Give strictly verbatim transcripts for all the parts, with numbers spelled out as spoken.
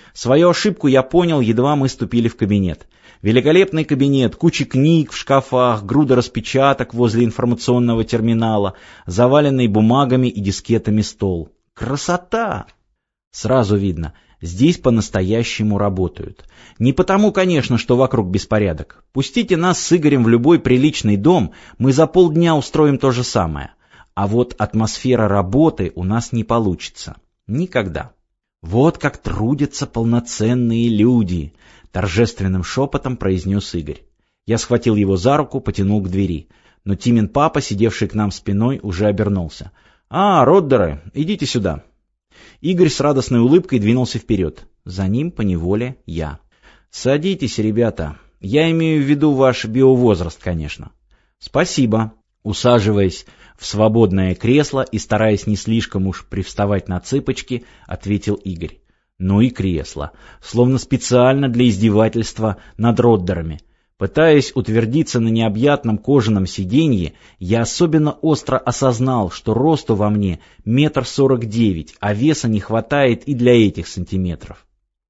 Свою ошибку я понял, едва мы ступили в кабинет. Великолепный кабинет, куча книг в шкафах, груда распечаток возле информационного терминала, заваленный бумагами и дискетами стол. Красота! Сразу видно, здесь по-настоящему работают. Не потому, конечно, что вокруг беспорядок. Пустите нас с Игорем в любой приличный дом, мы за полдня устроим то же самое. А вот атмосфера работы у нас не получится. Никогда. Вот как трудятся полноценные люди, торжественным шепотом произнес Игорь. Я схватил его за руку, потянул к двери. Но Тимин папа, сидевший к нам спиной, уже обернулся. «А, Роддеры, идите сюда». Игорь с радостной улыбкой двинулся вперед. За ним поневоле я. «Садитесь, ребята. Я имею в виду ваш биовозраст, конечно». «Спасибо». Усаживаясь в свободное кресло и стараясь не слишком уж привставать на цыпочки, ответил Игорь. Ну и кресло. Словно специально для издевательства над Роддерами. Пытаясь утвердиться на необъятном кожаном сиденье, я особенно остро осознал, что росту во мне метр сорок девять, а веса не хватает и для этих сантиметров.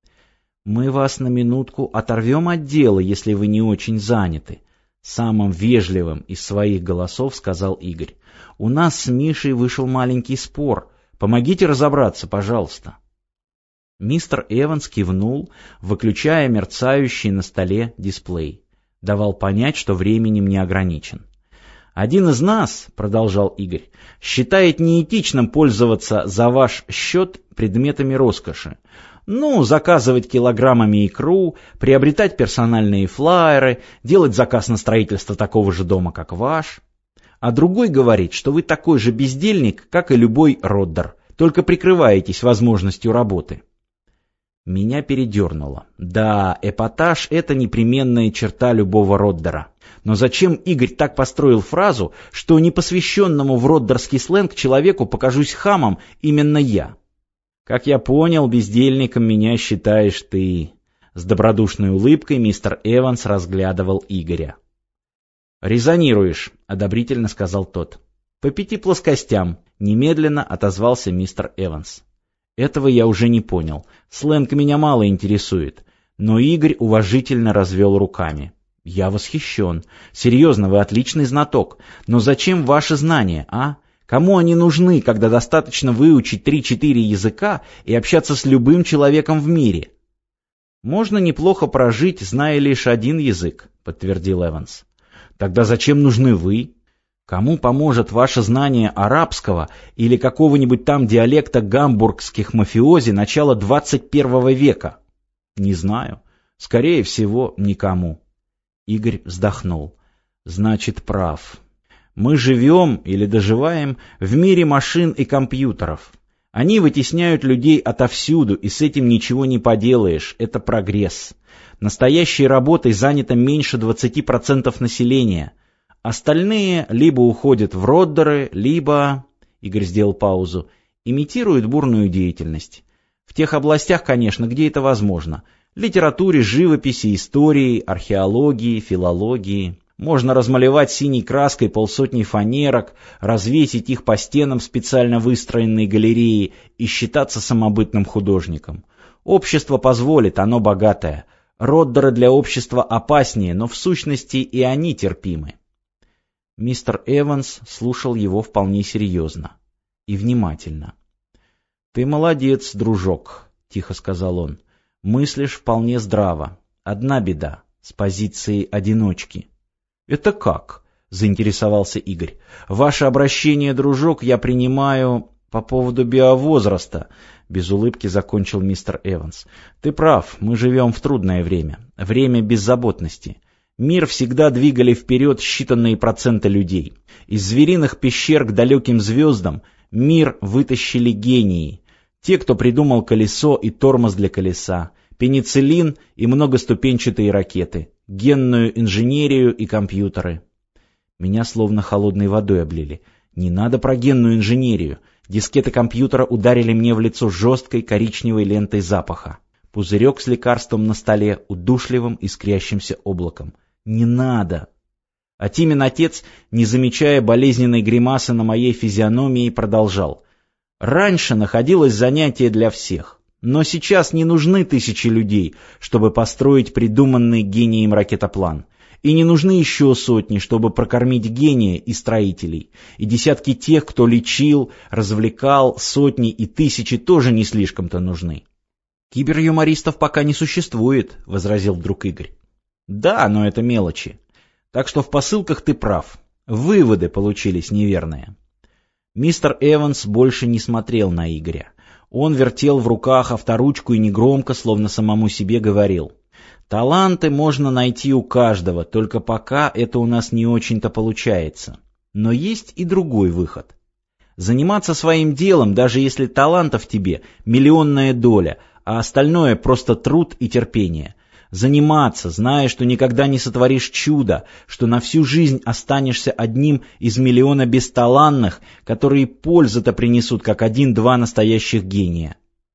«Мы вас на минутку оторвем от дела, если вы не очень заняты», — самым вежливым из своих голосов сказал Игорь. «У нас с Мишей вышел маленький спор. Помогите разобраться, пожалуйста». Мистер Эванс кивнул, выключая мерцающий на столе дисплей. Давал понять, что временем не ограничен. «Один из нас, — продолжал Игорь, — считает неэтичным пользоваться за ваш счет предметами роскоши. Ну, заказывать килограммами икру, приобретать персональные флаеры, делать заказ на строительство такого же дома, как ваш. А другой говорит, что вы такой же бездельник, как и любой Роддер, только прикрываетесь возможностью работы». Меня передернуло. Да, эпатаж — это непременная черта любого Роддера. Но зачем Игорь так построил фразу, что непосвященному в роддерский сленг человеку покажусь хамом именно я? «Как я понял, бездельником меня считаешь ты». С добродушной улыбкой мистер Эванс разглядывал Игоря. «Резонируешь», — одобрительно сказал тот. «По пяти плоскостям», — немедленно отозвался мистер Эванс. Этого я уже не понял. Сленг меня мало интересует. Но Игорь уважительно развел руками. «Я восхищен. Серьезно, вы отличный знаток. Но зачем ваши знания, а? Кому они нужны, когда достаточно выучить три-четыре языка и общаться с любым человеком в мире?» «Можно неплохо прожить, зная лишь один язык», — подтвердил Эванс. «Тогда зачем нужны вы? Кому поможет ваше знание арабского или какого-нибудь там диалекта гамбургских мафиози начала двадцать первого века? Не знаю. Скорее всего, никому». Игорь вздохнул. «Значит, прав. Мы живем или доживаем в мире машин и компьютеров. Они вытесняют людей отовсюду, и с этим ничего не поделаешь. Это прогресс. Настоящей работой занято меньше двадцати процентов населения. Остальные либо уходят в Роддеры, либо...» Игорь сделал паузу. «Имитируют бурную деятельность. В тех областях, конечно, где это возможно. Литературе, живописи, истории, археологии, филологии. Можно размалевать синей краской полсотни фанерок, развесить их по стенам специально выстроенной галереи и считаться самобытным художником. Общество позволит, оно богатое. Роддеры для общества опаснее, но в сущности и они терпимы». Мистер Эванс слушал его вполне серьезно и внимательно. «Ты молодец, дружок», — тихо сказал он. «Мыслишь вполне здраво. Одна беда — с позиции одиночки». «Это как?» — заинтересовался Игорь. «Ваше обращение, дружок, я принимаю по поводу биовозраста», — без улыбки закончил мистер Эванс. «Ты прав, мы живем в трудное время, время беззаботности. Мир всегда двигали вперед считанные проценты людей. Из звериных пещер к далеким звездам мир вытащили гении. Те, кто придумал колесо и тормоз для колеса, пенициллин и многоступенчатые ракеты, генную инженерию и компьютеры». Меня словно холодной водой облили. Не надо про генную инженерию. Дискеты компьютера ударили мне в лицо жесткой коричневой лентой запаха. Пузырек с лекарством на столе удушливым искрящимся облаком. Не надо. А Тимин отец, не замечая болезненной гримасы на моей физиономии, продолжал. «Раньше находилось занятие для всех. Но сейчас не нужны тысячи людей, чтобы построить придуманный гением ракетоплан. И не нужны еще сотни, чтобы прокормить гения и строителей. И десятки тех, кто лечил, развлекал, сотни и тысячи тоже не слишком-то нужны. «Киберюмористов пока не существует», — возразил вдруг Игорь. «Да, но это мелочи. Так что в посылках ты прав. Выводы получились неверные». Мистер Эванс больше не смотрел на Игоря. Он вертел в руках авторучку и негромко, словно самому себе говорил: «Таланты можно найти у каждого, только пока это у нас не очень-то получается. Но есть и другой выход. Заниматься своим делом, даже если талантов в тебе миллионная доля, а остальное просто труд и терпение. Заниматься, зная, что никогда не сотворишь чудо, что на всю жизнь останешься одним из миллиона бесталанных, которые пользу-то принесут, как один-два настоящих гения».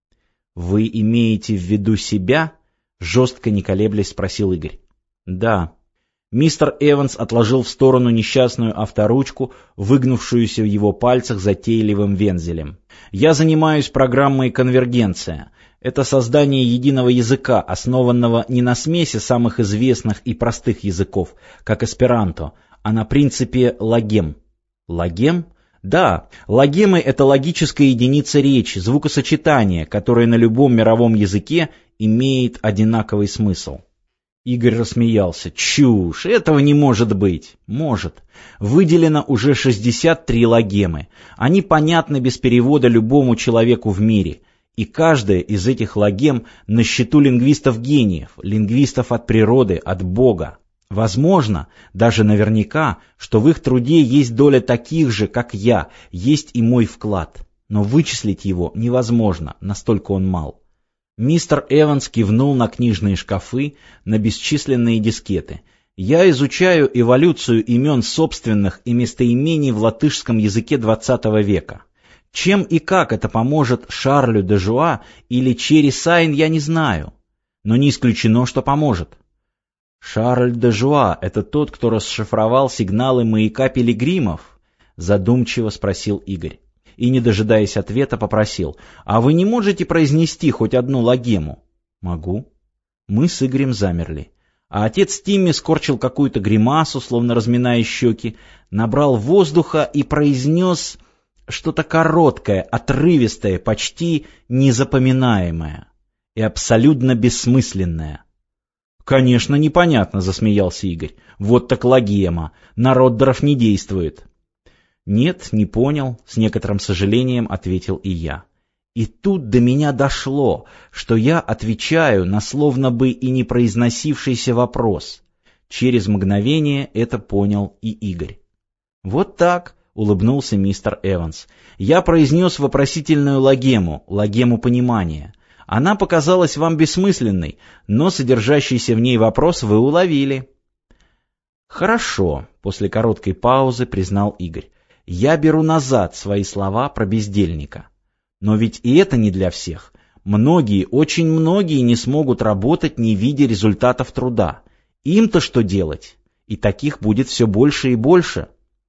«Вы имеете в виду себя?» — жестко не колеблясь спросил Игорь. «Да». Мистер Эванс отложил в сторону несчастную авторучку, выгнувшуюся в его пальцах затейливым вензелем. «Я занимаюсь программой «Конвергенция». Это создание единого языка, основанного не на смеси самых известных и простых языков, как эсперанто, а на принципе логем». «Логем?» Да, логемы — это логическая единица речи, звукосочетание, которое на любом мировом языке имеет одинаковый смысл. Игорь рассмеялся. «Чушь! Этого не может быть!» «Может. Выделено уже шестьдесят три логемы. Они понятны без перевода любому человеку в мире. И каждая из этих логем на счету лингвистов-гениев, лингвистов от природы, от Бога. Возможно, даже наверняка, что в их труде есть доля таких же, как я, есть и мой вклад. Но вычислить его невозможно, настолько он мал». Мистер Эванс кивнул на книжные шкафы, на бесчисленные дискеты. «Я изучаю эволюцию имен собственных и местоимений в латышском языке двадцатого века. Чем и как это поможет Шарлю де Жуа или Черри Сайн, я не знаю. Но не исключено, что поможет». «Шарль де Жуа — это тот, кто расшифровал сигналы маяка пилигримов?» — задумчиво спросил Игорь. И, не дожидаясь ответа, попросил: «А вы не можете произнести хоть одну логему?» «Могу». Мы с Игорем замерли. А отец Тимми скорчил какую-то гримасу, словно разминая щеки, набрал воздуха и произнес что-то короткое, отрывистое, почти незапоминаемое и абсолютно бессмысленное. «Конечно, непонятно», — засмеялся Игорь. «Вот так логема. На Роддеров не действует». «Нет, не понял», — с некоторым сожалением ответил и я. И тут до меня дошло, что я отвечаю на словно бы и не произносившийся вопрос. Через мгновение это понял и Игорь. «Вот так», — улыбнулся мистер Эванс. «Я произнес вопросительную логему, логему понимания. Она показалась вам бессмысленной, но содержащийся в ней вопрос вы уловили». «Хорошо», — после короткой паузы признал Игорь. «Я беру назад свои слова про бездельника. Но ведь и это не для всех. Многие, очень многие не смогут работать, не видя результатов труда. Им-то что делать? И таких будет все больше и больше.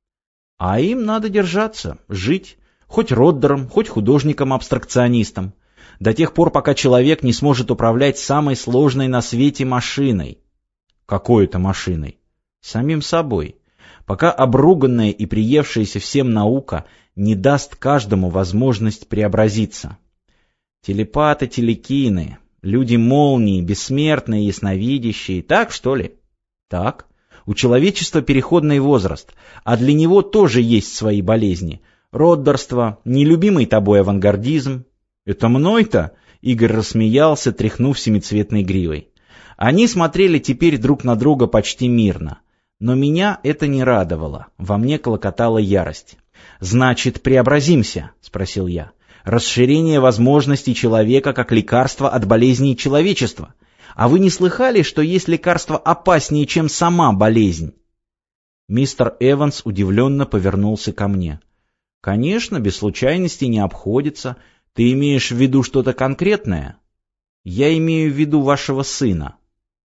А им надо держаться, жить, хоть Роддером, хоть художником-абстракционистом, до тех пор, пока человек не сможет управлять самой сложной на свете машиной». «Какой это машиной?» «Самим собой. Пока обруганная и приевшаяся всем наука не даст каждому возможность преобразиться. Телепаты, телекины, люди-молнии, бессмертные, ясновидящие, так что ли?» «Так. У человечества переходный возраст, а для него тоже есть свои болезни. Роддерство, нелюбимый тобой авангардизм». «Это мной-то?» — Игорь рассмеялся, тряхнув семицветной гривой. Они смотрели теперь друг на друга почти мирно. Но меня это не радовало, во мне клокотала ярость. «Значит, преобразимся?» — спросил я. «Расширение возможностей человека как лекарство от болезней человечества. А вы не слыхали, что есть лекарство опаснее, чем сама болезнь?» Мистер Эванс удивленно повернулся ко мне. «Конечно, без случайностей не обходится. Ты имеешь в виду что-то конкретное?» «Я имею в виду вашего сына».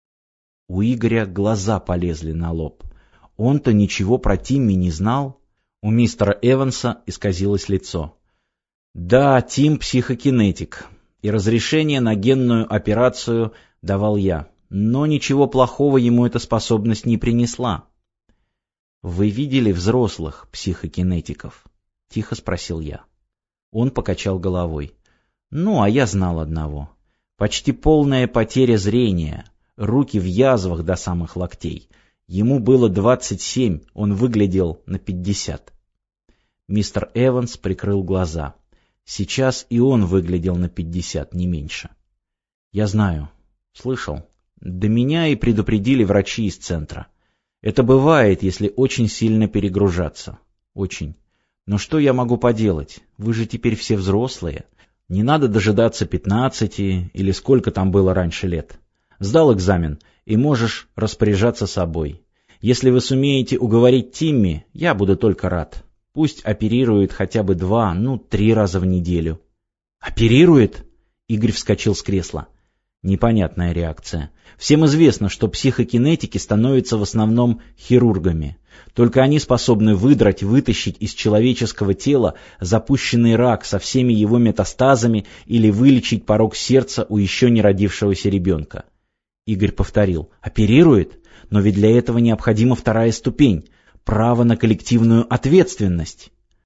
У Игоря глаза полезли на лоб. Он-то ничего про Тимми не знал. У мистера Эванса исказилось лицо. «Да, Тим психокинетик. и разрешение на генную операцию давал я. Но ничего плохого ему эта способность не принесла. «Вы видели взрослых психокинетиков?» — тихо спросил я. Он покачал головой. «Ну, а я знал одного. Почти полная потеря зрения, руки в язвах до самых локтей. Ему было двадцать семь, он выглядел на пятьдесят». Мистер Эванс прикрыл глаза. Сейчас и он выглядел на пятьдесят, не меньше. «Я знаю. Слышал. До меня и предупредили врачи из центра. Это бывает, если очень сильно перегружаться. Очень. Но что я могу поделать? Вы же теперь все взрослые. Не надо дожидаться пятнадцати или сколько там было раньше лет. Сдал экзамен, и можешь распоряжаться собой. Если вы сумеете уговорить Тимми, я буду только рад. Пусть оперирует хотя бы два, ну, три раза в неделю». «Оперирует?» Игорь вскочил с кресла. Непонятная реакция. Всем известно, что психокинетики становятся в основном хирургами. Только они способны выдрать, вытащить из человеческого тела запущенный рак со всеми его метастазами или вылечить порок сердца у еще не родившегося ребенка. Игорь повторил. «Оперирует? Но ведь для этого необходима вторая ступень. Право на коллективную ответственность».